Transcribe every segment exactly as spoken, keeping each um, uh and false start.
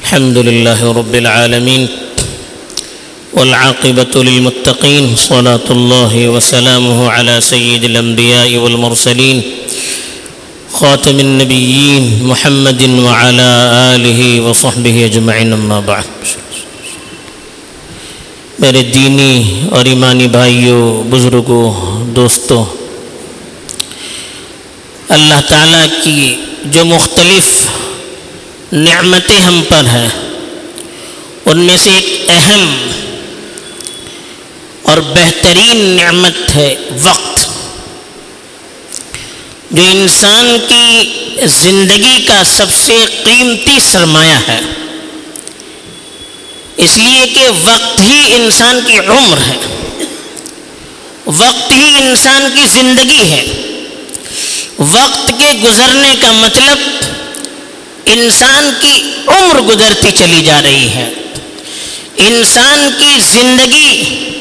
الحمد لله رب العالمين والعاقبة للمتقين صلاة الله وسلامه على سيد الأنبياء والمرسلين خاتم النبيين محمد وعلى آله وصحبه أجمعين أما بعد. میرے دینی اور ایمانی بھائیوں، بزرگوں، دوستوں، اللہ تعالیٰ کی جو مختلف نعمتیں ہم پر ہیں ان میں سے ایک اہم اور بہترین نعمت ہے وقت، جو انسان کی زندگی کا سب سے قیمتی سرمایہ ہے، اس لیے کہ وقت ہی انسان کی عمر ہے، وقت ہی انسان کی زندگی ہے. وقت کے گزرنے کا مطلب انسان کی عمر گزرتی چلی جا رہی ہے، انسان کی زندگی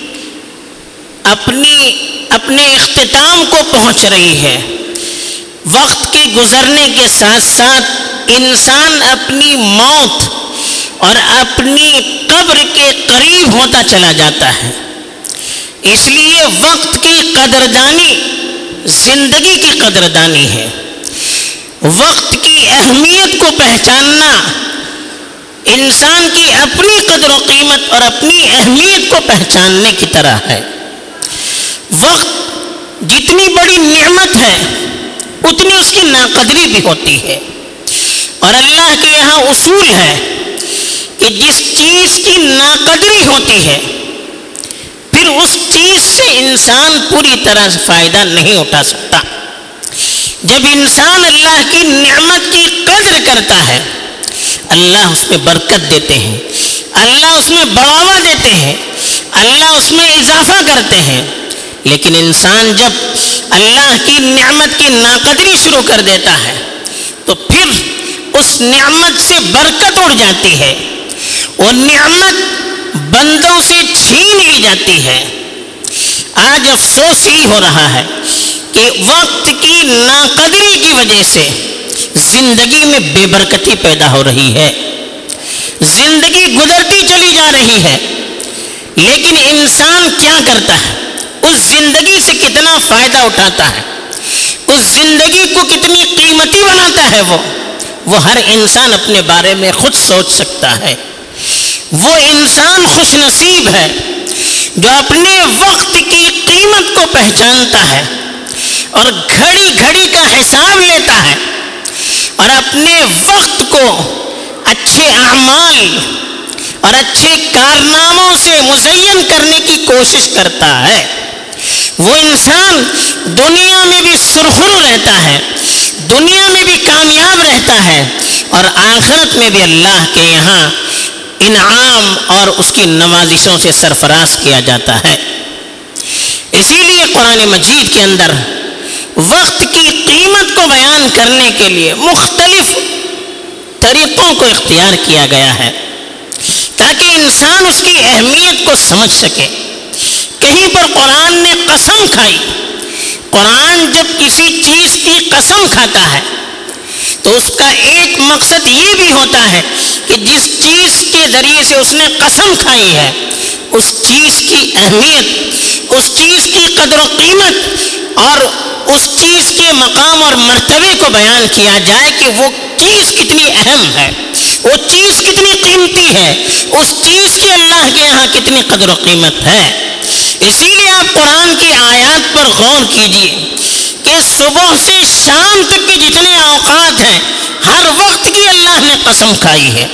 اپنی اپنے اختتام کو پہنچ رہی ہے. وقت کے گزرنے کے ساتھ ساتھ انسان اپنی موت اور اپنی قبر کے قریب ہوتا چلا جاتا ہے. اس لیے وقت کی قدردانی زندگی کی قدردانی ہے. وقت کی اہمیت کو پہچاننا انسان کی اپنی قدر و قیمت اور اپنی اہمیت کو پہچاننے کی طرح ہے. وقت جتنی بڑی نعمت ہے اتنی اس کی ناقدری بھی ہوتی ہے، اور اللہ کے یہاں اصول ہے کہ جس چیز کی ناقدری ہوتی ہے پھر اس چیز سے انسان پوری طرح سے فائدہ نہیں اٹھا سکتا. جب انسان اللہ کی نعمت کی قدر کرتا ہے اللہ اس میں برکت دیتے ہیں، اللہ اس میں بڑھاوا دیتے ہیں، اللہ اس میں اضافہ کرتے ہیں. لیکن انسان جب اللہ کی نعمت کی ناقدری شروع کر دیتا ہے تو پھر اس نعمت سے برکت اڑ جاتی ہے، وہ نعمت بندوں سے چھین لی جاتی ہے. آج افسوس ہی ہو رہا ہے کہ وقت کی ناقدری کی وجہ سے زندگی میں بے برکتی پیدا ہو رہی ہے، زندگی گزرتی چلی جا رہی ہے. لیکن انسان کیا کرتا ہے؟ اس زندگی سے کتنا فائدہ اٹھاتا ہے، اس زندگی کو کتنی قیمتی بناتا ہے، وہ وہ ہر انسان اپنے بارے میں خود سوچ سکتا ہے. وہ انسان خوش نصیب ہے جو اپنے وقت کی قیمت کو پہچانتا ہے اور گھڑی گھڑی کا حساب لیتا ہے اور اپنے وقت کو اچھے اعمال اور اچھے کارناموں سے مزین کرنے کی کوشش کرتا ہے. وہ انسان دنیا میں بھی سرخرو رہتا ہے، دنیا میں بھی کامیاب رہتا ہے، اور آخرت میں بھی اللہ کے یہاں انعام اور اس کی نوازشوں سے سرفراز کیا جاتا ہے. اسی لیے قرآن مجید کے اندر وقت کی قیمت کو بیان کرنے کے لیے مختلف طریقوں کو اختیار کیا گیا ہے تاکہ انسان اس کی اہمیت کو سمجھ سکے. کہیں پر قرآن نے قسم کھائی. قرآن جب کسی چیز کی قسم کھاتا ہے تو اس کا ایک مقصد یہ بھی ہوتا ہے کہ جس چیز کے ذریعے سے اس نے قسم کھائی ہے اس چیز کی اہمیت، اس چیز کی قدر و قیمت اور اس چیز کے مقام اور مرتبے کو بیان کیا جائے کہ وہ چیز کتنی اہم ہے، وہ چیز کتنی قیمتی ہے، اس چیز کی اللہ کے یہاں کتنی قدر و قیمت ہے. اسی لیے آپ قرآن کی آیات پر غور کیجئے کہ صبح سے شام تک کے جتنے اوقات ہیں ہر وقت کی اللہ نے قسم کھائی ہے.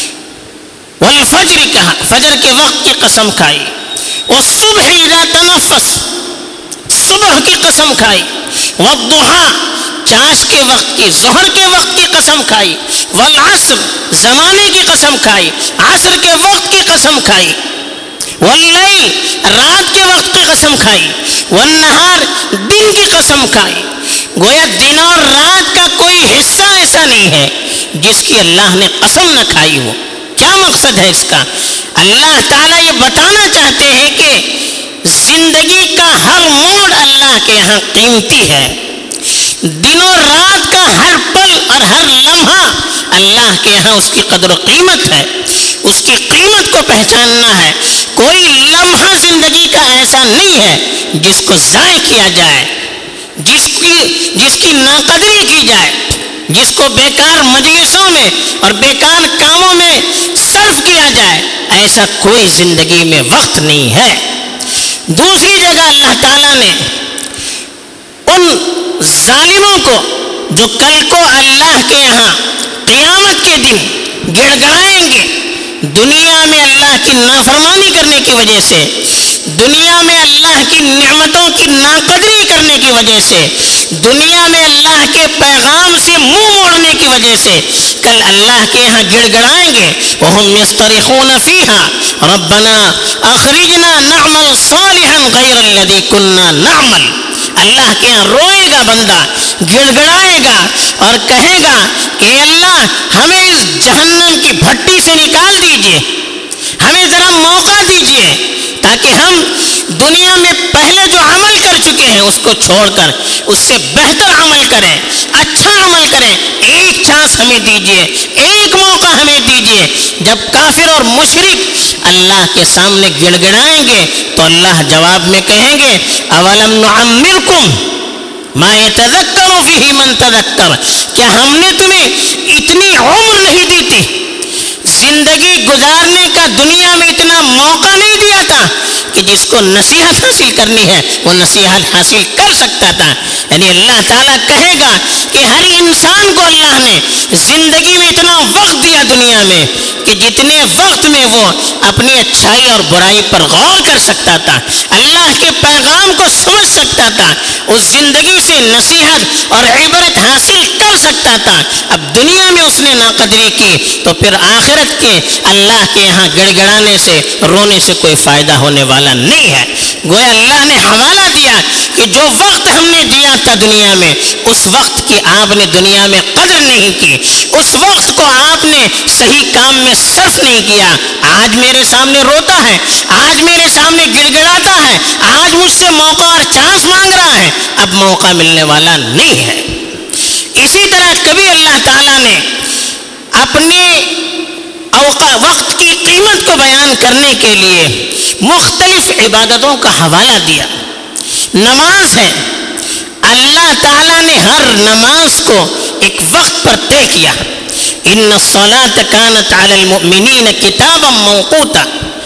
والفجر کہا، فجر کے وقت کی قسم کھائی، والصبح اذا تنفس، صبح کی قسم کھائی، والضحیٰ، چاش کے وقت کی، ظہر کے وقت کی قسم کھائی، والعصر، زمانے کی قسم کھائی، عصر کے وقت کی قسم کھائی، واللیل، رات کے وقت کی قسم کھائی، والنہار، دن کی قسم کھائی. گویا دن اور رات کا کوئی حصہ ایسا نہیں ہے جس کی اللہ نے قسم نہ کھائی ہو. کیا مقصد ہے اس کا؟ اللہ تعالیٰ یہ بتانا چاہتے ہیں کہ زندگی کا ہر موڑ اللہ کے یہاں قیمتی ہے. دن و رات کا ہر پل اور ہر لمحہ اللہ کے یہاں اس کی قدر و قیمت ہے، اس کی قیمت کو پہچاننا ہے۔ کوئی لمحہ زندگی کا ایسا نہیں ہے جس کو ضائع کیا جائے، جس کی جس کی ناقدری کی جائے، جس کو بیکار مجلسوں میں اور بیکار کاموں میں صرف کیا جائے، ایسا کوئی زندگی میں وقت نہیں ہے۔ دوسری جگہ اللہ تعالیٰ نے ان ظالموں کو جو کل کو اللہ کے یہاں قیامت کے دن گڑ گڑائیں گے، دنیا میں اللہ کی نافرمانی کرنے کی وجہ سے، دنیا میں اللہ کی نعمتوں کی ناقدری کرنے کی وجہ سے، دنیا میں اللہ کے پیغام سے منہ موڑنے کی وجہ سے کل اللہ کے یہاں گڑ گڑائیں گے۔ وَهُمْ يَسْتَرِخُونَ فِيهَا رَبَّنَا أَخْرِجْنَا نَعْمَلْ صَالِحًا غَيْرَ الَّذِي كُنَّا نَعْمَلْ۔ اللہ کے یہاں روئے گا بندہ، گڑ گڑائے گا اور کہے گا کہ اللہ ہمیں اس جہنم کی بھٹی سے نکال دیجئے، ہمیں ذرا موقع دیجئے تاکہ ہم دنیا میں پہلے جو عمل کر چکے ہیں اس کو چھوڑ کر اس سے بہتر عمل کریں، اچھا عمل کریں۔ ایک چانس ہمیں دیجئے، ایک موقع ہمیں دیجئے۔ جب کافر اور مشرک اللہ کے سامنے گڑ گڑائیں گے تو اللہ جواب میں کہیں گے اولم نعمرکم ما یتذکر فیہ من تذکر، کیا ہم نے تمہیں اتنی عمر نہیں دی تھی، زندگی گزارنے کا دنیا میں اتنا موقع نہیں دیا تھا کہ جس کو نصیحت حاصل کرنی ہے وہ نصیحت حاصل کر سکتا تھا؟ یعنی اللہ تعالیٰ کہے گا کہ ہر انسان کو اللہ نے زندگی میں اتنا وقت دیا دنیا میں کہ جتنے وقت میں وہ اپنی اچھائی اور برائی پر غور کر سکتا تھا، اللہ کے پیغام کو سمجھ سکتا تھا، اس زندگی سے نصیحت اور عبرت حاصل کر سکتا تھا۔ اب دنیا میں اس نے ناقدری کی تو پھر آخرت کے اللہ کے یہاں گڑ گڑانے سے، رونے سے کوئی فائدہ ہونے والا نہیں ہے۔ گویا اللہ نے حوالہ دیا کہ جو وقت ہم نے دیا تھا دنیا میں، اس وقت کی آپ نے دنیا میں قدر نہیں کی، اس وقت کو آپ نے صحیح کام میں صرف نہیں کیا۔ آج میرے سامنے روتا ہے، آج میرے سامنے گڑ گڑاتا ہے، آج مجھ سے موقع اور چانس مانگ رہا ہے، اب موقع ملنے والا نہیں ہے۔ اسی طرح کبھی اللہ تعالیٰ نے اپنے اوقات وقت کی قیمت کو بیان کرنے کے لیے مختلف عبادتوں کا حوالہ دیا۔ نماز ہے، اللہ تعالیٰ نے ہر نماز کو ایک وقت پر طے کیا۔ ان الصلاۃ کانت علی المؤمنین کتابا موقوتا،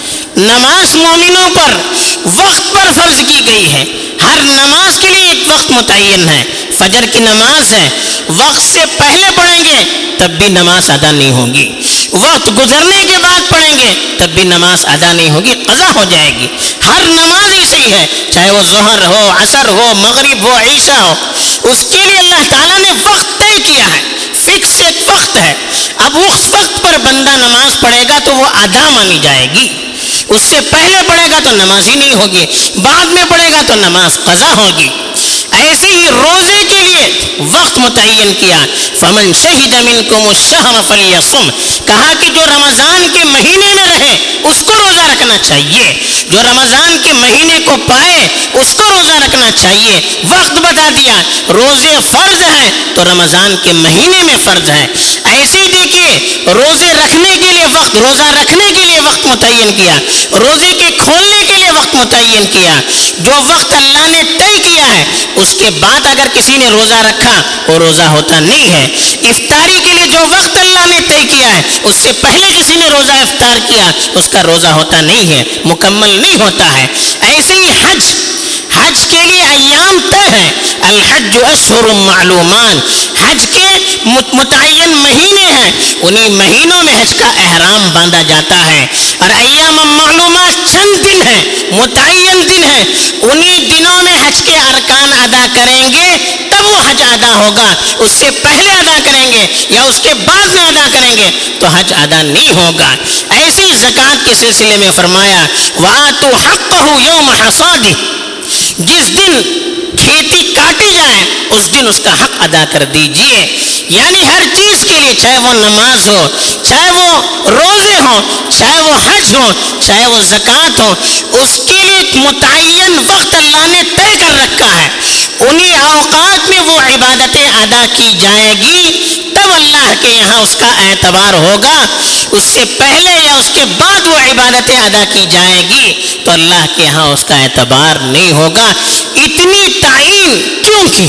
نماز مومنوں پر وقت پر فرض کی گئی ہے۔ ہر نماز کے لیے ایک وقت متعین ہے۔ فجر کی نماز ہے، وقت سے پہلے پڑھیں گے تب بھی نماز ادا نہیں ہوگی، وقت گزرنے کے بعد پڑھیں گے تب بھی نماز ادا نہیں ہوگی، قضا ہو جائے گی۔ ہر نماز ایسے ہی ہے، چاہے وہ ظہر ہو، عصر ہو، مغرب ہو، عشاء ہو، اس کے لیے اللہ تعالیٰ نے وقت طے کیا ہے، فکس ایک وقت ہے۔ اب اس وقت پر بندہ نماز پڑھے گا تو وہ ادا مانی جائے گی، اس سے پہلے پڑھے گا تو نماز ہی نہیں ہوگی، بعد میں پڑھے گا تو نماز قضا ہوگی۔ ایسے ہی روزے کے لیے وقت متعین کیا، فمن شہد منکم الشہر فلیصم، کہا کہ جو رمضان کے مہینے میں رہے اس کو روزہ رکھنا چاہیے، جو رمضان کے مہینے کو پائے اس کو روزہ رکھنا چاہیے۔ وقت بتا دیا، روزے فرض ہیں تو رمضان کے مہینے میں فرض ہیں۔ ایسے ہی دیکھیے روزے رکھنے کے لیے وقت، روزہ رکھنے کے لیے وقت متعین کیا، روزے کے کھولنے کے لیے وقت متعین کیا۔ جو وقت اللہ نے طے کیا ہے اس کے بعد اگر کسی نے روزہ رکھا وہ روزہ ہوتا نہیں ہے۔ افطاری کے لیے جو وقت اللہ نے طے کیا ہے اس سے پہلے کسی نے روزہ افطار کیا اس کا روزہ ہوتا نہیں ہے، مکمل نہیں ہوتا ہے۔ ایسے ہی حج، حج کے لیے ایام طے ہیں، الحج اشہر معلومان، حج کے متعین مہینے ہیں، انہی مہینوں میں حج کا احرام باندھا جاتا ہے، اور ایام معلومات چند دن ہیں، متعین دن ہیں، انہی دنوں میں حج کے ارکان ادا کریں گے تب وہ حج ادا ہوگا، اس سے پہلے ادا کریں گے یا اس کے بعد میں ادا کریں گے تو حج ادا نہیں ہوگا۔ ایسی زکوٰۃ کے سلسلے میں فرمایا وَآتُوا حَقَّهُ يَوْمَ حَصَادِهِ، جس دن کھیتی کاٹی جائے اس دن اس کا حق ادا کر دیجئے۔ یعنی ہر چیز کے لیے، چاہے وہ نماز ہو، چاہے وہ روزے ہوں، چاہے وہ حج ہو، چاہے وہ زکوٰۃ ہو، اس کے لیے ایک متعین وقت اللہ نے طے کر رکھا ہے۔ انہی اوقات میں وہ عبادتیں ادا کی جائے گی تب اللہ کے یہاں اس کا اعتبار ہوگا. اس سے پہلے یا اس کے بعد وہ عبادتیں ادا کی جائے گی تو اللہ کے یہاں اس کا اعتبار نہیں ہوگا. اتنی تعین کیوں کی؟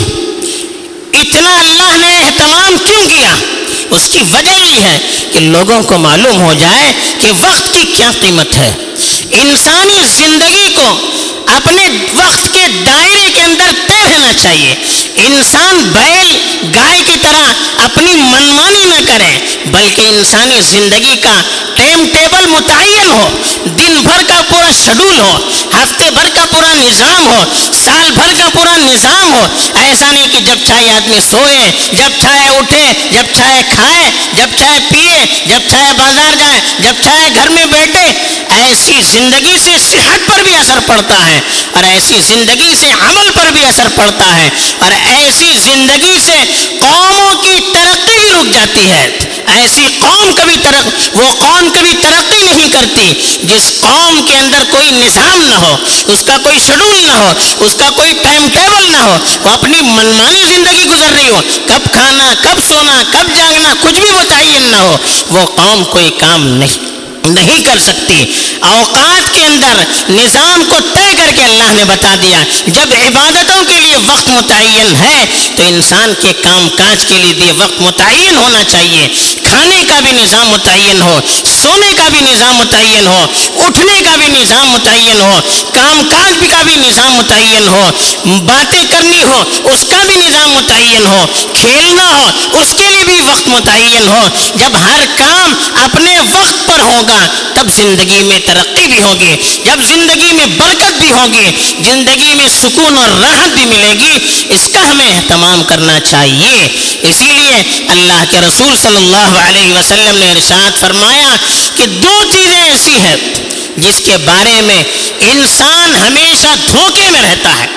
اتنا اللہ نے اہتمام کیوں کیا؟ اس کی وجہ یہ ہے کہ لوگوں کو معلوم ہو جائے کہ وقت کی کیا قیمت ہے. انسانی زندگی کو اپنے وقت کے دائرے کے اندر طے رہنا چاہیے. انسان بیل گائے کی طرح اپنی منمانی نہ کرے بلکہ انسانی زندگی کا ٹائم ٹیبل متعین ہو, دن بھر کا پورا شیڈول ہو, ہفتے بھر کا پورا نظام ہو, سال بھر کا پورا نظام ہو. ایسا نہیں کہ جب چاہے آدمی سوئے, جب چاہے اٹھے, جب چاہے کھائے, جب چاہے پیے, جب چاہے بازار جائے, جب چاہے گھر میں بیٹھے. ایسی زندگی سے صحت پر بھی اثر پڑتا ہے اور ایسی زندگی سے عمل پر بھی اثر پڑتا ہے اور ایسی زندگی سے قوموں کی ترقی بھی رک جاتی ہے. ایسی قوم کبھی ترق وہ قوم کبھی ترقی نہیں کرتی جس قوم کے اندر کوئی نظام نہ ہو, اس کا کوئی شیڈول نہ ہو, اس کا کوئی ٹائم ٹیبل نہ ہو, وہ اپنی منمانی زندگی گزر رہی ہو. کب کھانا, کب سونا, کب جاگنا کچھ بھی متعین نہ ہو, وہ قوم کوئی کام نہیں نہیں کر سکتی. اوقات کے اندر نظام کو طے کر کے اللہ نے بتا دیا. جب عبادتوں کے لیے وقت متعین ہے تو انسان کے کام کاج کے لیے وقت متعین ہونا چاہیے. کھانے کا بھی نظام متعین ہو, سونے کا بھی نظام متعین ہو, اٹھنے کا بھی نظام متعین ہو, کام کاج کا بھی نظام متعین ہو, باتیں کرنی ہو اس کا بھی نظام متعین ہو, کھیلنا ہو اس کے لیے بھی وقت متعین ہو. جب ہر کام اپنے وقت پر ہوگا تب زندگی میں ترقی بھی ہوگی, جب زندگی میں برکت بھی ہوگی, زندگی میں سکون اور راحت بھی ملے گی. اس کا ہمیں اہتمام کرنا چاہیے. اسی لیے اللہ کے رسول صلی اللہ علیہ وسلم نے ارشاد فرمایا کہ دو چیزیں ایسی ہیں جس کے بارے میں انسان ہمیشہ دھوکے میں رہتا ہے.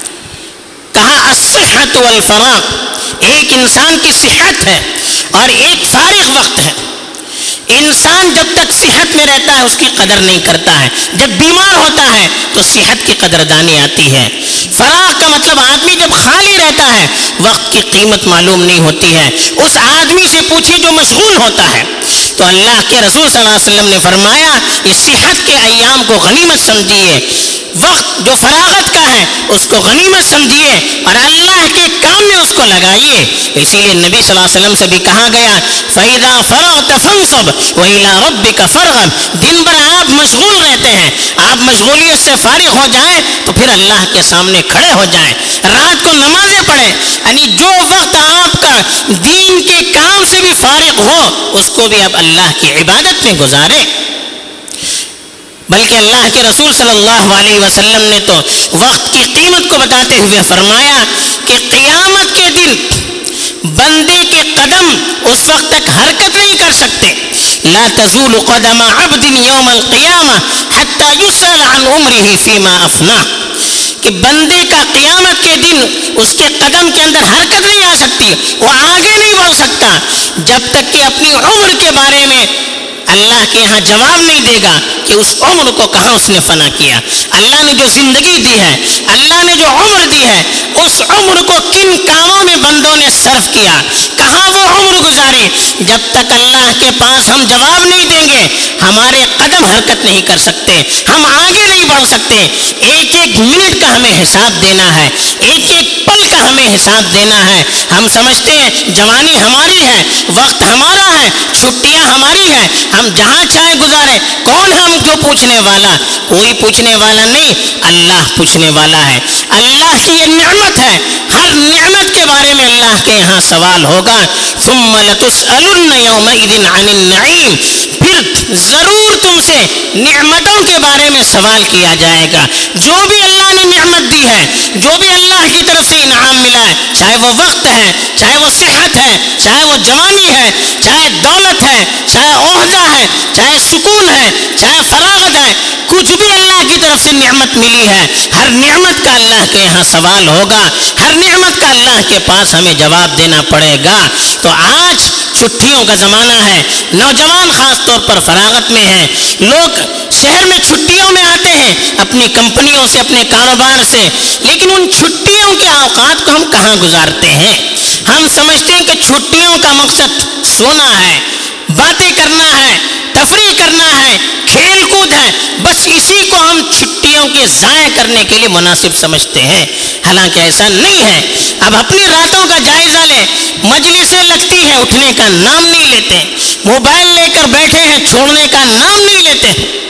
کہا الصحت والفراغ, ایک انسان کی صحت ہے اور ایک فارغ وقت ہے. انسان جب تک صحت میں رہتا ہے اس کی قدر نہیں کرتا ہے, جب بیمار ہوتا ہے تو صحت کی قدردانی آتی ہے. فراغ کا مطلب آدمی جب خالی رہتا ہے وقت کی قیمت معلوم نہیں ہوتی ہے. اس آدمی سے پوچھیے جو مشغول ہوتا ہے. تو اللہ کے رسول صلی اللہ علیہ وسلم نے فرمایا اس صحت کے ایام کو غنیمت سمجھیے, وقت جو فراغت کا ہے اس کو غنیمت سمجھیے اور اللہ کے کام میں اس کو لگائیے. اسی لیے نبی صلی اللہ علیہ وسلم سے بھی کہا گیا فَإِذَا فَرَغْتَ فَانْصَبْ وَإِلَىٰ رَبِّكَ فَارْغَب. دن بھر آپ مشغول رہتے ہیں, آپ مشغولیت سے فارغ ہو جائیں تو پھر اللہ کے سامنے کھڑے ہو جائیں, رات کو نمازیں پڑھیں. یعنی جو وقت آپ کا دین کے کام سے بھی فارغ ہو اس کو بھی آپ اللہ کی عبادت میں گزاریں. بلکہ اللہ کے رسول صلی اللہ علیہ وسلم نے تو وقت کی قیمت کو بتاتے ہوئے فرمایا کہ قیامت کے دن بندے کے قدم اس وقت تک حرکت نہیں کر سکتے. لا تزول قدم عبد یوم القیامہ حتی یسأل عن عمره فیما افنا, کہ بندے کا قیامت کے دن اس کے قدم کے اندر حرکت نہیں آ سکتی, وہ آگے نہیں بڑھ سکتا جب تک کہ اپنی عمر کے بارے میں اللہ کے یہاں جواب نہیں دے گا کہ اس عمر کو کہاں اس نے فنا کیا. اللہ نے جو زندگی دی ہے, اللہ نے جو عمر دی ہے, اس عمر کو کن کاموں میں بندوں نے صرف کیا, کہاں وہ عمر گزاری. جب تک اللہ کے پاس ہم جواب نہیں دیں گے ہمارے قدم حرکت نہیں کر سکتے, ہم آگے نہیں بڑھ سکتے. ایک ایک منٹ کا ہمیں حساب دینا ہے, ایک ایک پل کا ہمیں حساب دینا ہے. ہم سمجھتے ہیں جوانی ہماری ہے, وقت ہمارا ہے, چھٹیاں ہماری ہیں, ہم جہاں چاہے گزارے. کون ہے ہم کو پوچھنے والا؟ کوئی پوچھنے والا نہیں, اللہ پوچھنے والا ہے. اللہ کی یہ نعمت ہے, ہر نعمت کے بارے میں اللہ کے یہاں سوال ہوگا. ثم لتسألن یومئذ عن النعیم, پھر ضرور تم سے نعمتوں کے بارے میں سوال کیا جائے گا. جو بھی اللہ نے نعمت دی ہے, جو بھی اللہ کی طرف سے انعام ملا ہے, چاہے وہ وقت ہے, چاہے وہ صحت ہے, چاہے وہ جوانی ہے, چاہے دولت ہے, چاہے عہدہ ہے, چاہے سکون ہے, چاہے فراغت ہے, کچھ بھی اللہ کی طرف طرف سے نعمت ملی ہے، ہر نعمت کا اللہ کے یہاں سوال ہوگا، ہر نعمت کا اللہ کے پاس ہمیں جواب دینا پڑے گا۔ تو آج چھٹیوں کا زمانہ ہے، نوجوان خاص طور پر فراغت میں ہیں، لوگ شہر میں چھٹیوں میں آتے ہیں اپنی کمپنیوں سے، اپنے کاروبار سے، لیکن ان چھٹیوں کے اوقات کو ہم کہاں گزارتے ہیں؟ ہم سمجھتے ہیں کہ چھٹیوں کا مقصد سونا ہے، باتیں کرنا ہے، تفریح کرنا ہے، کھیل کود ہے، بس اسی کو ہم چھٹیوں کے ضائع کرنے کے لیے مناسب سمجھتے ہیں، حالانکہ ایسا نہیں ہے۔ اب اپنی راتوں کا جائزہ لیں، مجلسیں لگتی ہیں، اٹھنے کا نام نہیں لیتے، موبائل لے کر بیٹھے ہیں، چھوڑنے کا نام نہیں لیتے،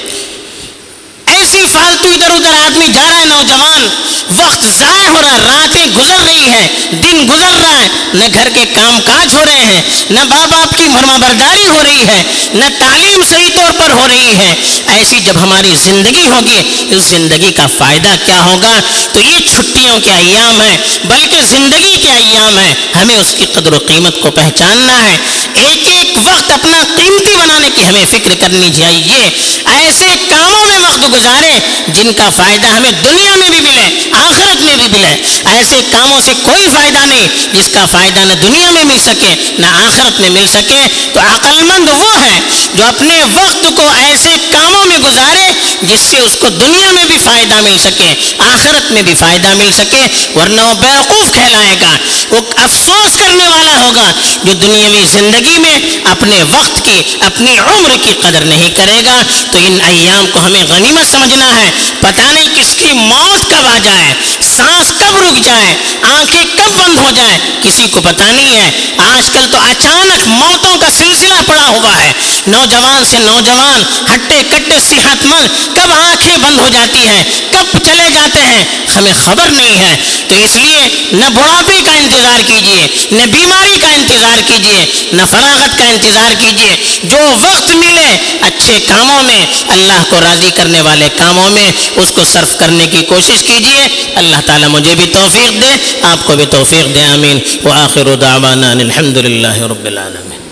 ایسی فالتو ادھر ادھر آدمی جا رہا ہے، نوجوان وقت ضائع ہو رہا ہے، راتیں گزر رہی ہیں، دن گزر رہا ہے، نہ گھر کے کام کاج ہو رہے ہیں، نہ ماں باپ کی فرما برداری ہو رہی ہے، نہ تعلیم صحیح طور پر ہو رہی ہے۔ ایسی جب ہماری زندگی ہوگی، اس زندگی کا فائدہ کیا ہوگا؟ تو یہ چھٹیوں کے ایام ہیں، بلکہ زندگی کے ایام ہیں، ہمیں اس کی قدر و قیمت کو پہچاننا ہے، ایک ایک وقت اپنا قیمتی بنانے کی ہمیں فکر کرنی چاہیے، ایسے کاموں میں وقت گزارے جن کا فائدہ ہمیں دنیا میں بھی ملے، آخرت میں بھی ملے۔ ایسے کاموں سے کوئی فائدہ نہیں جس کا فائدہ نہ دنیا میں مل سکے نہ آخرت میں مل سکے۔ تو عقل مند وہ ہے جو اپنے وقت کو ایسے کاموں میں گزارے جس سے اس کو دنیا میں بھی فائدہ مل سکے، آخرت میں بھی فائدہ مل سکے، ورنہ وہ بیوقوف کہلائے گا، وہ افسوس کرنے والا ہوگا جو دنیاوی زندگی میں اپنے وقت کی، اپنی عمر کی قدر نہیں کرے گا۔ تو ان ایام کو ہمیں غنیمت سمجھنا ہے، پتہ نہیں کس کی موت کب آ جائے، سانس کب رک جائے، آنکھیں کب بند ہو جائیں، کسی کو پتہ نہیں ہے۔ آج کل تو اچانک موتوں کا سلسلہ پڑا ہوا ہے، نوجوان سے نوجوان، ہٹے کٹے صحت مند کب آنکھیں بند ہو جاتی ہیں، کب چلے جاتے ہیں، ہمیں خبر نہیں ہے۔ تو اس لیے نہ بڑھاپے کا انتظار کیجیے، نہ بیماری کا انتظار کیجیے، نہ فراغت کا انتظار کیجیے، جو وقت ملے اچھے کاموں میں، اللہ کو راضی کرنے والے کاموں میں اس کو صرف کرنے کی کوشش کیجیے۔ اللہ تعالیٰ مجھے بھی توفیق دے، آپ کو بھی توفیق دے، آمین۔ وآخر دعوانا الحمد للہ رب العالمین۔